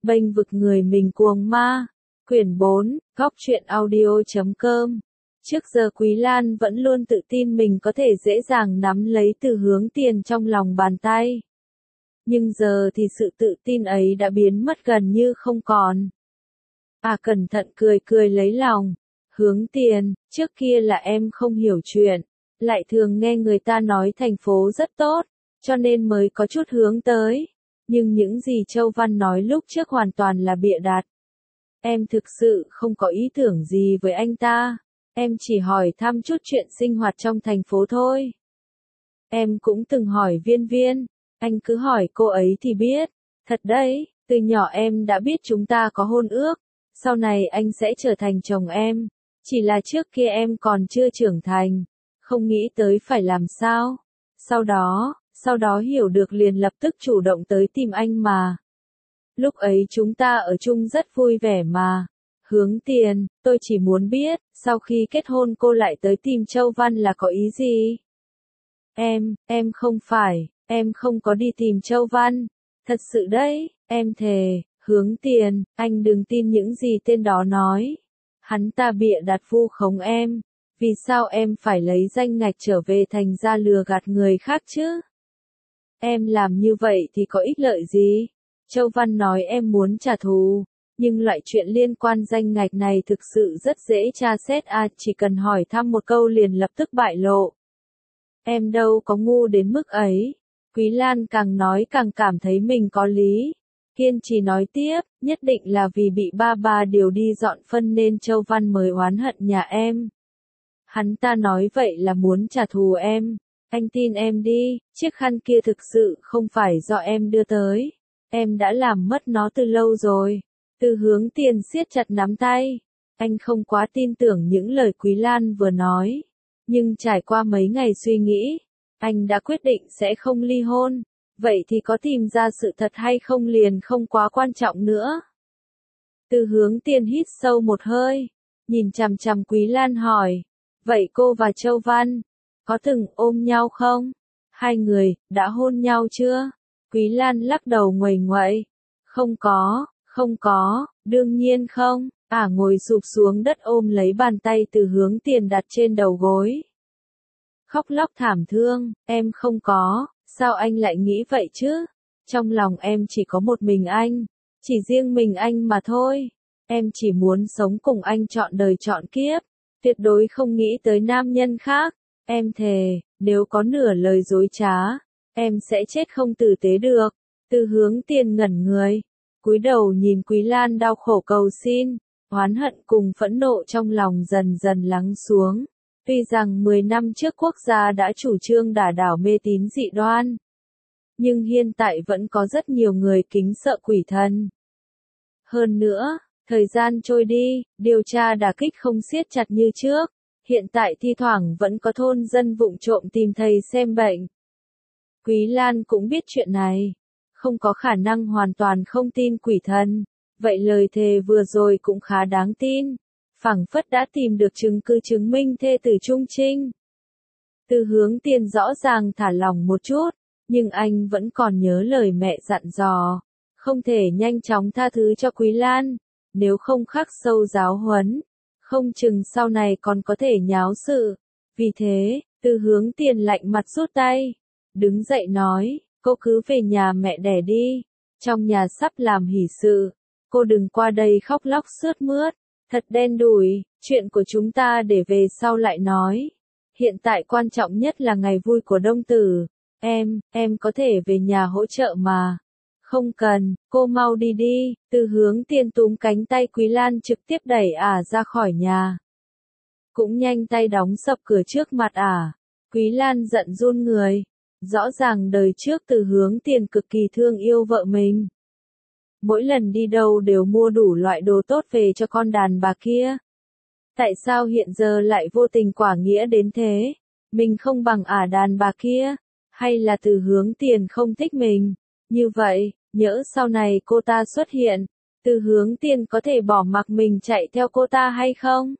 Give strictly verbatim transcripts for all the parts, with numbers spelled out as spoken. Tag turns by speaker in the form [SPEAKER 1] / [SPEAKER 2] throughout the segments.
[SPEAKER 1] Bênh vực người mình cuồng ma. Quyển bốn, góc truyện audio chấm com. Trước giờ Quý Lan vẫn luôn tự tin mình có thể dễ dàng nắm lấy Từ Hướng Tiền trong lòng bàn tay. Nhưng giờ thì sự tự tin ấy đã biến mất gần như không còn. À cẩn thận cười cười lấy lòng. Hướng Tiền, trước kia là em không hiểu chuyện, lại thường nghe người ta nói thành phố rất tốt, cho nên mới có chút hướng tới. Nhưng những gì Châu Văn nói lúc trước hoàn toàn là bịa đặt. Em thực sự không có ý tưởng gì với anh ta. Em chỉ hỏi thăm chút chuyện sinh hoạt trong thành phố thôi. Em cũng từng hỏi Viên Viên, anh cứ hỏi cô ấy thì biết. Thật đấy, từ nhỏ em đã biết chúng ta có hôn ước, sau này anh sẽ trở thành chồng em. Chỉ là trước kia em còn chưa trưởng thành, không nghĩ tới phải làm sao. Sau đó, sau đó hiểu được liền lập tức chủ động tới tìm anh mà. Lúc ấy chúng ta ở chung rất vui vẻ mà. Hướng Tiền, tôi chỉ muốn biết, sau khi kết hôn cô lại tới tìm Châu Văn là có ý gì? Em, em không phải, em không có đi tìm Châu Văn. Thật sự đấy, em thề. Hướng Tiền, anh đừng tin những gì tên đó nói. Hắn ta bịa đặt vu khống em. Vì sao em phải lấy danh ngạch trở về thành ra lừa gạt người khác chứ? Em làm như vậy thì có ích lợi gì? Châu Văn nói em muốn trả thù, nhưng loại chuyện liên quan danh ngạch này thực sự rất dễ tra xét à, chỉ cần hỏi thăm một câu liền lập tức bại lộ. Em đâu có ngu đến mức ấy. Quý Lan càng nói càng cảm thấy mình có lý. Kiên trì nói tiếp, nhất định là vì bị ba ba điều đi dọn phân nên Châu Văn mới oán hận nhà em. Hắn ta nói vậy là muốn trả thù em. Anh tin em đi, chiếc khăn kia thực sự không phải do em đưa tới. Em đã làm mất nó từ lâu rồi. Từ Hướng Tiền siết chặt nắm tay. Anh không quá tin tưởng những lời Quý Lan vừa nói. Nhưng trải qua mấy ngày suy nghĩ, anh đã quyết định sẽ không ly hôn. Vậy thì có tìm ra sự thật hay không liền không quá quan trọng nữa. Từ Hướng Tiền hít sâu một hơi, nhìn chằm chằm Quý Lan hỏi. Vậy cô và Châu Văn, có từng ôm nhau không? Hai người, đã hôn nhau chưa? Quý Lan lắc đầu nguầy nguậy. Không có, không có, đương nhiên không. À ngồi sụp xuống đất ôm lấy bàn tay Từ Hướng Tiền đặt trên đầu gối. Khóc lóc thảm thương, em không có, sao anh lại nghĩ vậy chứ? Trong lòng em chỉ có một mình anh, chỉ riêng mình anh mà thôi. Em chỉ muốn sống cùng anh trọn đời trọn kiếp, tuyệt đối không nghĩ tới nam nhân khác. Em thề, nếu có nửa lời dối trá, em sẽ chết không tử tế được. Từ Hướng Tiền ngẩn người, cúi đầu nhìn Quý Lan đau khổ cầu xin, oán hận cùng phẫn nộ trong lòng dần dần lắng xuống. Tuy rằng mười năm trước quốc gia đã chủ trương đả đảo mê tín dị đoan, nhưng hiện tại vẫn có rất nhiều người kính sợ quỷ thần. Hơn nữa, thời gian trôi đi, điều tra đả kích không siết chặt như trước. Hiện tại thi thoảng vẫn có thôn dân vụng trộm tìm thầy xem bệnh. Quý Lan cũng biết chuyện này, không có khả năng hoàn toàn không tin quỷ thần. Vậy lời thề vừa rồi cũng khá đáng tin. Phảng phất đã tìm được chứng cứ chứng minh thê tử trung trinh. Từ Hướng Tiền rõ ràng thả lòng một chút, nhưng anh vẫn còn nhớ lời mẹ dặn dò. Không thể nhanh chóng tha thứ cho Quý Lan, nếu không khắc sâu giáo huấn, không chừng sau này còn có thể nháo sự. Vì thế, Từ Hướng Tiền lạnh mặt rút tay, đứng dậy nói, cô cứ về nhà mẹ đẻ đi, trong nhà sắp làm hỷ sự, cô đừng qua đây khóc lóc sướt mướt, thật đen đủi, chuyện của chúng ta để về sau lại nói. Hiện tại quan trọng nhất là ngày vui của Đông Tử, em, em có thể về nhà hỗ trợ mà. Không cần, cô mau đi đi. Từ Hướng Tiền túm cánh tay Quý Lan trực tiếp đẩy ả ra khỏi nhà. Cũng nhanh tay đóng sập cửa trước mặt ả. Quý Lan giận run người. Rõ ràng đời trước Từ Hướng Tiền cực kỳ thương yêu vợ mình. Mỗi lần đi đâu đều mua đủ loại đồ tốt về cho con đàn bà kia. Tại sao hiện giờ lại vô tình quả nghĩa đến thế? Mình không bằng ả đàn bà kia? Hay là Từ Hướng Tiền không thích mình? Như vậy, nhỡ sau này cô ta xuất hiện, Từ Hướng Tiền có thể bỏ mặc mình chạy theo cô ta hay không?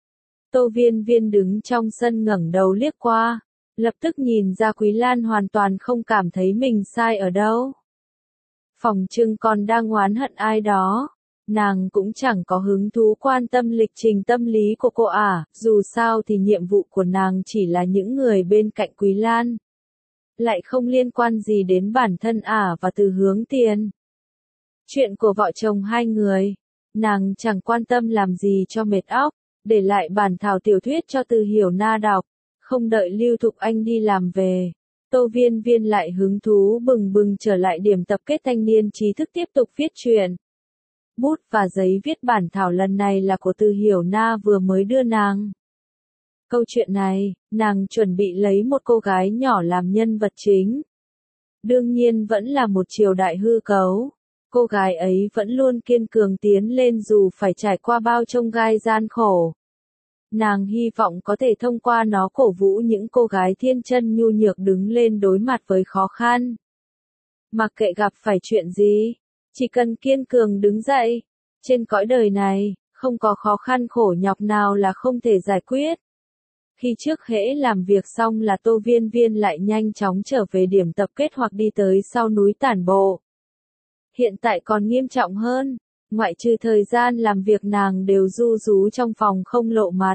[SPEAKER 1] Tô Viên Viên đứng trong sân ngẩng đầu liếc qua, lập tức nhìn ra Quý Lan hoàn toàn không cảm thấy mình sai ở đâu. Phòng trưng còn đang oán hận ai đó. Nàng cũng chẳng có hứng thú quan tâm lịch trình tâm lý của cô à, dù sao thì nhiệm vụ của nàng chỉ là những người bên cạnh Quý Lan. Lại không liên quan gì đến bản thân ả và Từ Hướng Tiền. Chuyện của vợ chồng hai người, nàng chẳng quan tâm làm gì cho mệt óc, để lại bản thảo tiểu thuyết cho Từ Hiểu Na đọc, không đợi Lưu Thục Anh đi làm về. Tô Viên Viên lại hứng thú bừng bừng trở lại điểm tập kết thanh niên trí thức tiếp tục viết truyện. Bút và giấy viết bản thảo lần này là của Từ Hiểu Na vừa mới đưa nàng. Câu chuyện này, nàng chuẩn bị lấy một cô gái nhỏ làm nhân vật chính. Đương nhiên vẫn là một triều đại hư cấu. Cô gái ấy vẫn luôn kiên cường tiến lên dù phải trải qua bao chông gai gian khổ. Nàng hy vọng có thể thông qua nó cổ vũ những cô gái thiên chân nhu nhược đứng lên đối mặt với khó khăn. Mặc kệ gặp phải chuyện gì, chỉ cần kiên cường đứng dậy. Trên cõi đời này, không có khó khăn khổ nhọc nào là không thể giải quyết. Khi trước hễ làm việc xong là Tô Viên Viên lại nhanh chóng trở về điểm tập kết hoặc đi tới sau núi tản bộ. Hiện tại còn nghiêm trọng hơn, ngoại trừ thời gian làm việc nàng đều ru rú trong phòng không lộ mặt.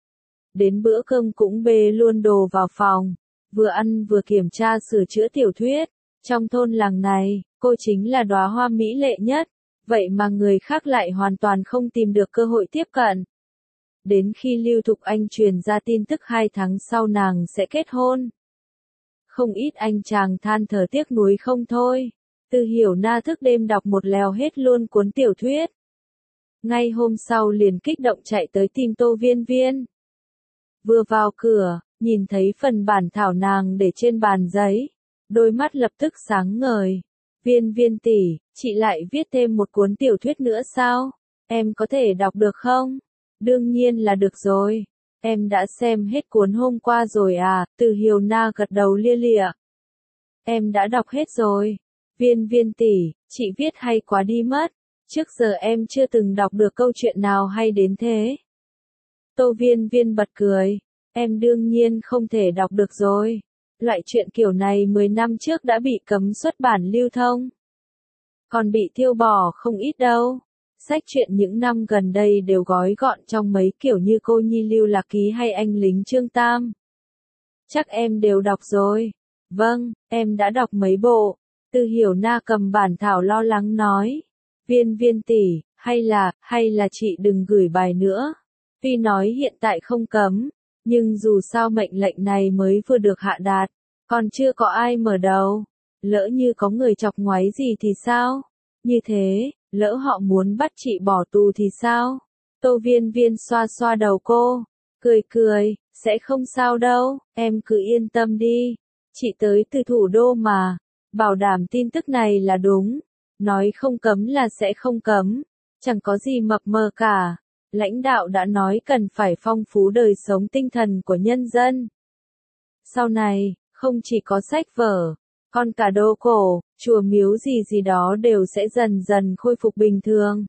[SPEAKER 1] Đến bữa cơm cũng bê luôn đồ vào phòng, vừa ăn vừa kiểm tra sửa chữa tiểu thuyết. Trong thôn làng này, cô chính là đóa hoa mỹ lệ nhất, vậy mà người khác lại hoàn toàn không tìm được cơ hội tiếp cận. Đến khi Lưu Thục Anh truyền ra tin tức hai tháng sau nàng sẽ kết hôn. Không ít anh chàng than thở tiếc nuối không thôi. Từ Hiểu Na thức đêm đọc một lèo hết luôn cuốn tiểu thuyết. Ngay hôm sau liền kích động chạy tới tìm Tô Viên Viên. Vừa vào cửa, nhìn thấy phần bản thảo nàng để trên bàn giấy. Đôi mắt lập tức sáng ngời. Viên Viên tỷ, chị lại viết thêm một cuốn tiểu thuyết nữa sao? Em có thể đọc được không? Đương nhiên là được rồi. Em đã xem hết cuốn hôm qua rồi à, Từ Hiểu Na gật đầu lia lịa. Em đã đọc hết rồi. Viên Viên tỷ, chị viết hay quá đi mất. Trước giờ em chưa từng đọc được câu chuyện nào hay đến thế. Tô Viên Viên bật cười. Em đương nhiên không thể đọc được rồi. Loại chuyện kiểu này mười năm trước đã bị cấm xuất bản lưu thông. Còn bị tiêu bỏ không ít đâu. Sách truyện những năm gần đây đều gói gọn trong mấy kiểu như Cô Nhi Lưu Lạc Ký hay Anh Lính Trương Tam. Chắc em đều đọc rồi. Vâng, em đã đọc mấy bộ. Từ Hiểu Na cầm bản thảo lo lắng nói. Viên Viên tỷ, hay là, hay là chị đừng gửi bài nữa. Tuy nói hiện tại không cấm, nhưng dù sao mệnh lệnh này mới vừa được hạ đạt, còn chưa có ai mở đầu. Lỡ như có người chọc ngoáy gì thì sao? Như thế, lỡ họ muốn bắt chị bỏ tù thì sao? Tô Viên Viên xoa xoa đầu cô, cười cười, sẽ không sao đâu, em cứ yên tâm đi. Chị tới từ thủ đô mà, bảo đảm tin tức này là đúng. Nói không cấm là sẽ không cấm, chẳng có gì mập mờ cả. Lãnh đạo đã nói cần phải phong phú đời sống tinh thần của nhân dân. Sau này, không chỉ có sách vở, còn cả đồ cổ, chùa miếu gì gì đó đều sẽ dần dần khôi phục bình thường.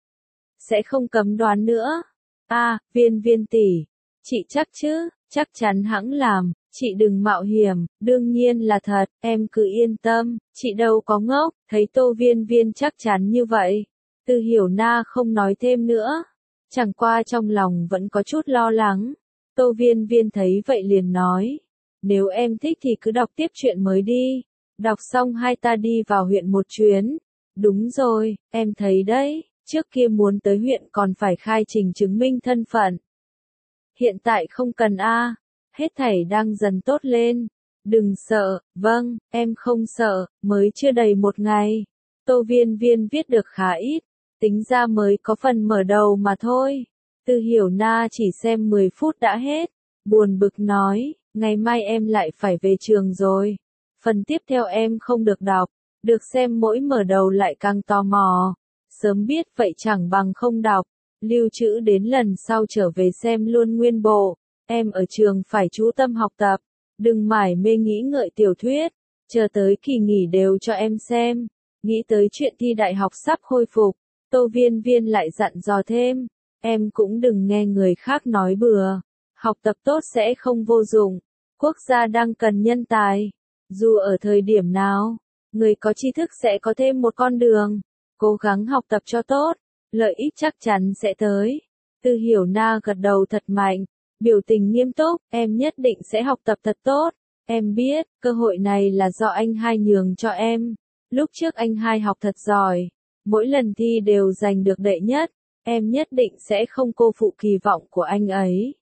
[SPEAKER 1] Sẽ không cấm đoán nữa. À, Viên Viên tỷ, chị chắc chứ, chắc chắn hẵng làm, chị đừng mạo hiểm, đương nhiên là thật, em cứ yên tâm, chị đâu có ngốc, thấy Tô Viên Viên chắc chắn như vậy. Từ Hiểu Na không nói thêm nữa, chẳng qua trong lòng vẫn có chút lo lắng. Tô Viên Viên thấy vậy liền nói, nếu em thích thì cứ đọc tiếp chuyện mới đi. Đọc xong hai ta đi vào huyện một chuyến. Đúng rồi, em thấy đấy, trước kia muốn tới huyện còn phải khai trình chứng minh thân phận. Hiện tại không cần a, hết thảy đang dần tốt lên. Đừng sợ, vâng, em không sợ, mới chưa đầy một ngày. Tô Viên Viên viết được khá ít, tính ra mới có phần mở đầu mà thôi. Từ Hiểu Na chỉ xem mười phút đã hết, buồn bực nói, ngày mai em lại phải về trường rồi. Phần tiếp theo em không được đọc, được xem mỗi mở đầu lại càng tò mò. Sớm biết vậy chẳng bằng không đọc, lưu trữ đến lần sau trở về xem luôn nguyên bộ. Em ở trường phải chú tâm học tập, đừng mải mê nghĩ ngợi tiểu thuyết, chờ tới kỳ nghỉ đều cho em xem. Nghĩ tới chuyện thi đại học sắp khôi phục, Tô Viên Viên lại dặn dò thêm, em cũng đừng nghe người khác nói bừa, học tập tốt sẽ không vô dụng, quốc gia đang cần nhân tài, dù ở thời điểm nào. Người có tri thức sẽ có thêm một con đường. Cố gắng học tập cho tốt, lợi ích chắc chắn sẽ tới. Từ Hiểu Na gật đầu thật mạnh, biểu tình nghiêm túc, em nhất định sẽ học tập thật tốt. Em biết, cơ hội này là do anh hai nhường cho em. Lúc trước anh hai học thật giỏi, mỗi lần thi đều giành được đệ nhất, em nhất định sẽ không cô phụ kỳ vọng của anh ấy.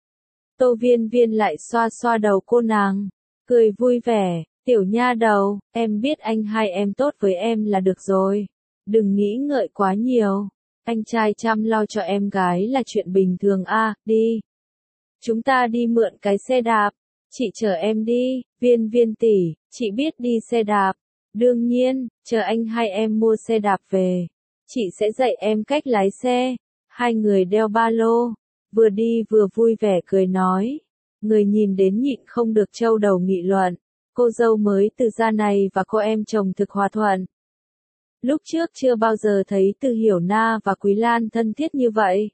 [SPEAKER 1] Tô Viên Viên lại xoa xoa đầu cô nàng, cười vui vẻ, tiểu nha đầu, em biết anh hai em tốt với em là được rồi. Đừng nghĩ ngợi quá nhiều, anh trai chăm lo cho em gái là chuyện bình thường a, đi. Chúng ta đi mượn cái xe đạp, chị chở em đi, Viên Viên tỷ, chị biết đi xe đạp. Đương nhiên, chờ anh hai em mua xe đạp về, chị sẽ dạy em cách lái xe. Hai người đeo ba lô, vừa đi vừa vui vẻ cười nói. Người nhìn đến nhịn không được trâu đầu nghị luận, cô dâu mới từ gia này và cô em chồng thực hòa thuận. Lúc trước chưa bao giờ thấy Từ Hiểu Na và Quý Lan thân thiết như vậy.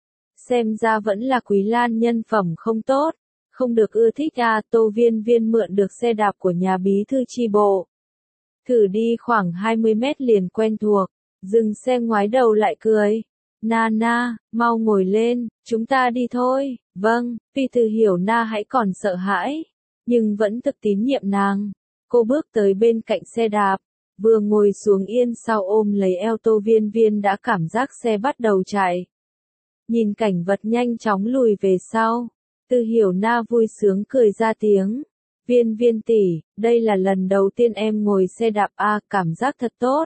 [SPEAKER 1] Xem ra vẫn là Quý Lan nhân phẩm không tốt, không được ưa thích à. Tô Viên Viên mượn được xe đạp của nhà bí thư chi bộ. Thử đi khoảng hai mươi mét liền quen thuộc, dừng xe ngoái đầu lại cười. Na Na, mau ngồi lên, chúng ta đi thôi. Vâng, tuy Từ Hiểu Na hãy còn sợ hãi, nhưng vẫn thực tín nhiệm nàng. Cô bước tới bên cạnh xe đạp, vừa ngồi xuống yên sau ôm lấy eo Tô Viên Viên đã cảm giác xe bắt đầu chạy. Nhìn cảnh vật nhanh chóng lùi về sau, Từ Hiểu Na vui sướng cười ra tiếng. Viên Viên tỷ, đây là lần đầu tiên em ngồi xe đạp a, cảm giác thật tốt.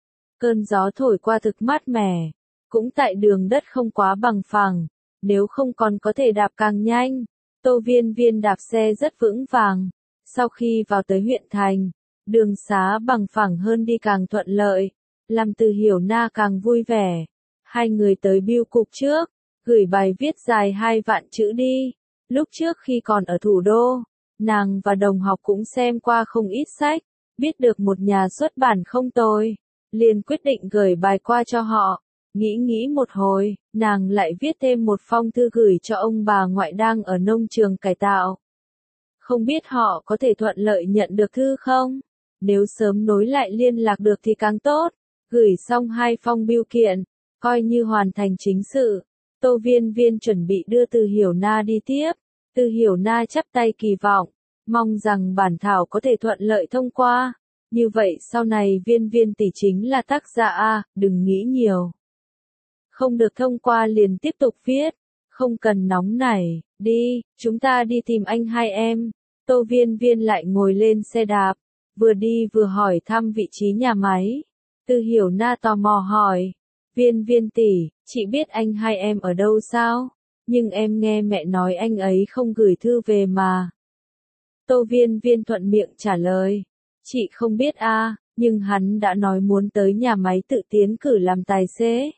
[SPEAKER 1] Cơn gió thổi qua thực mát mẻ, cũng tại đường đất không quá bằng phẳng, nếu không còn có thể đạp càng nhanh. Tô Viên Viên đạp xe rất vững vàng. Sau khi vào tới huyện thành, đường xá bằng phẳng hơn đi càng thuận lợi, làm Từ Hiểu Na càng vui vẻ. Hai người tới bưu cục trước, gửi bài viết dài hai vạn chữ đi. Lúc trước khi còn ở thủ đô, nàng và đồng học cũng xem qua không ít sách, biết được một nhà xuất bản không tồi, liền quyết định gửi bài qua cho họ. Nghĩ nghĩ một hồi, nàng lại viết thêm một phong thư gửi cho ông bà ngoại đang ở nông trường cải tạo. Không biết họ có thể thuận lợi nhận được thư không? Nếu sớm nối lại liên lạc được thì càng tốt. Gửi xong hai phong bưu kiện, coi như hoàn thành chính sự. Tô Viên Viên chuẩn bị đưa Từ Hiểu Na đi tiếp. Từ Hiểu Na chắp tay kỳ vọng, mong rằng bản thảo có thể thuận lợi thông qua. Như vậy sau này Viên Viên tỷ chính là tác giả a, đừng nghĩ nhiều. Không được thông qua liền tiếp tục viết, không cần nóng nảy, đi, chúng ta đi tìm anh hai em. Tô Viên Viên lại ngồi lên xe đạp, vừa đi vừa hỏi thăm vị trí nhà máy. Từ Hiểu Na tò mò hỏi, Viên Viên tỷ, chị biết anh hai em ở đâu sao? Nhưng em nghe mẹ nói anh ấy không gửi thư về mà. Tô Viên Viên thuận miệng trả lời, chị không biết a, nhưng hắn đã nói muốn tới nhà máy tự tiến cử làm tài xế.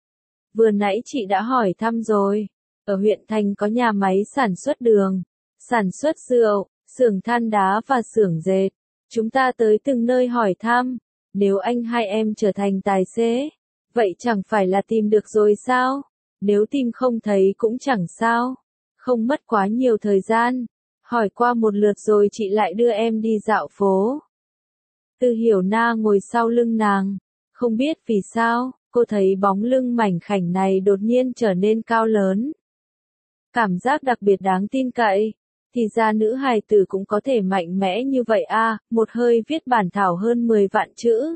[SPEAKER 1] Vừa nãy chị đã hỏi thăm rồi, ở huyện thành có nhà máy sản xuất đường, sản xuất rượu, xưởng than đá và xưởng dệt. Chúng ta tới từng nơi hỏi thăm, nếu anh hai em trở thành tài xế, vậy chẳng phải là tìm được rồi sao? Nếu tìm không thấy cũng chẳng sao, không mất quá nhiều thời gian. Hỏi qua một lượt rồi chị lại đưa em đi dạo phố. Từ Hiểu Na ngồi sau lưng nàng, không biết vì sao, cô thấy bóng lưng mảnh khảnh này đột nhiên trở nên cao lớn. Cảm giác đặc biệt đáng tin cậy, thì ra nữ hài tử cũng có thể mạnh mẽ như vậy a, một hơi viết bản thảo hơn mười vạn chữ.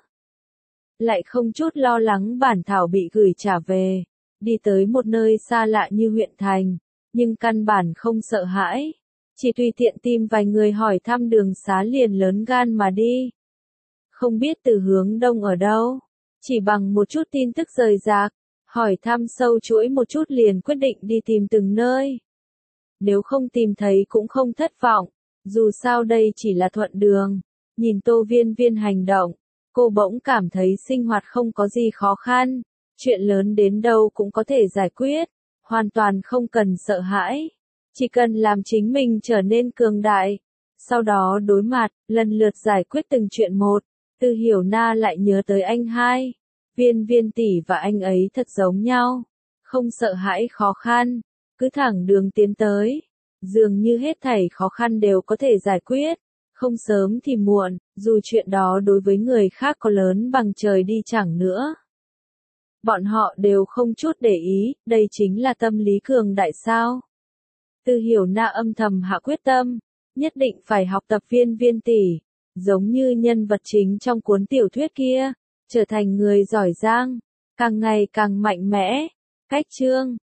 [SPEAKER 1] Lại không chút lo lắng bản thảo bị gửi trả về, đi tới một nơi xa lạ như huyện thành, nhưng căn bản không sợ hãi, chỉ tùy tiện tìm vài người hỏi thăm đường xá liền lớn gan mà đi. Không biết từ hướng đông ở đâu, chỉ bằng một chút tin tức rời rạc, hỏi thăm sâu chuỗi một chút liền quyết định đi tìm từng nơi. Nếu không tìm thấy cũng không thất vọng, dù sao đây chỉ là thuận đường. Nhìn Tô Viên Viên hành động, cô bỗng cảm thấy sinh hoạt không có gì khó khăn, chuyện lớn đến đâu cũng có thể giải quyết, hoàn toàn không cần sợ hãi, chỉ cần làm chính mình trở nên cường đại, sau đó đối mặt, lần lượt giải quyết từng chuyện một. Từ Hiểu Na lại nhớ tới anh hai, Viên Viên tỷ và anh ấy thật giống nhau, không sợ hãi khó khăn, cứ thẳng đường tiến tới, dường như hết thảy khó khăn đều có thể giải quyết, không sớm thì muộn, dù chuyện đó đối với người khác có lớn bằng trời đi chẳng nữa. Bọn họ đều không chút để ý, đây chính là tâm lý cường đại sao. Từ Hiểu Na âm thầm hạ quyết tâm, nhất định phải học tập Viên Viên tỷ, giống như nhân vật chính trong cuốn tiểu thuyết kia, trở thành người giỏi giang, càng ngày càng mạnh mẽ. Cách chương